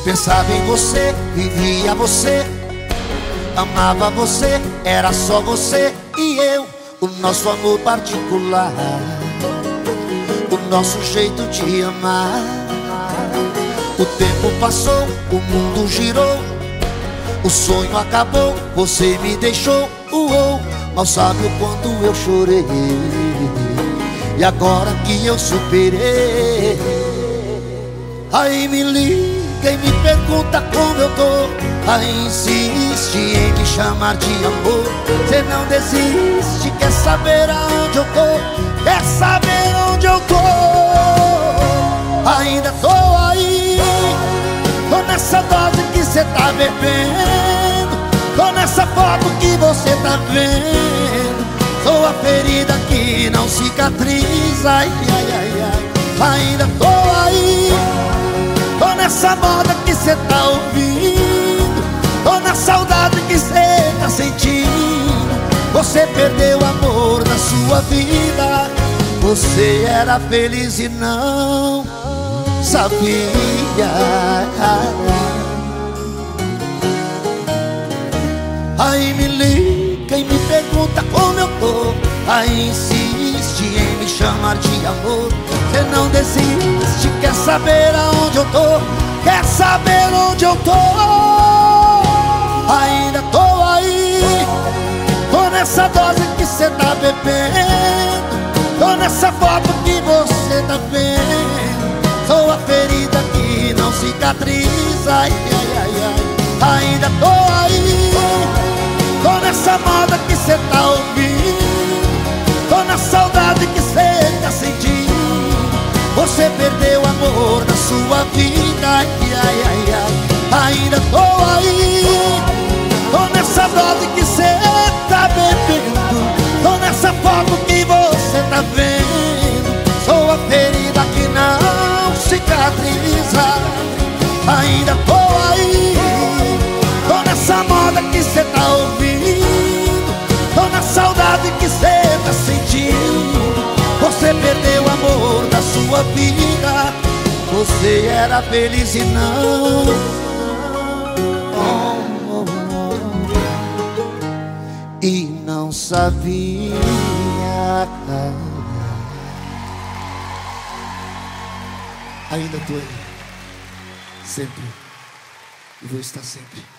pensava em você, vivia você, amava você, era só você e eu. O nosso amor particular, o nosso jeito de amar. O tempo passou, o mundo girou, o sonho acabou, você me deixou. Mal sabe o quanto eu chorei, e agora que eu superei, aí me liga e me pergunta como eu tô. Aí insiste em me chamar de amor. Cê não desiste, quer saber aonde eu tô, quer saber onde eu tô. Ainda tô aí, tô nessa dose que cê tá bebendo, tô nessa foto que você tá vendo. Sou a ferida que não cicatriza, ai, ai, ai, ai. Ainda tô aí, tô nessa moda que cê tá ouvindo, tô na saudade que cê tá sentindo. Você perdeu o amor da sua vida, você era feliz e não sabia. Aí me liga e me pergunta como eu tô, aí insiste em me chamar de amor. Você não desiste, quer saber aonde eu tô, quer saber onde eu tô. Ainda tô aí, tô nessa dose que cê tá bebendo, tô nessa foto que você tá vendo. Sou a ferida que não cicatriza, ai, ai, ai, ai. Ainda tô aí, tô nessa moda que cê tá ouvindo, tô na saudade que cê tá sentindo. Você perdeu o amor da sua vida, ai, ai, ai, ai. Ainda tô aí, tô nessa dose que cê tá bebendo, tô nessa foto que você tá vendo. Sou a ferida que não cicatriza. Ainda tô aí, tô nessa moda que cê tá ouvindo, tô na saudade que cê tá sentindo. Você perdeu o amor da sua vida, você era feliz e não e não sabia. Ainda tô aí, sempre, e vou estar sempre.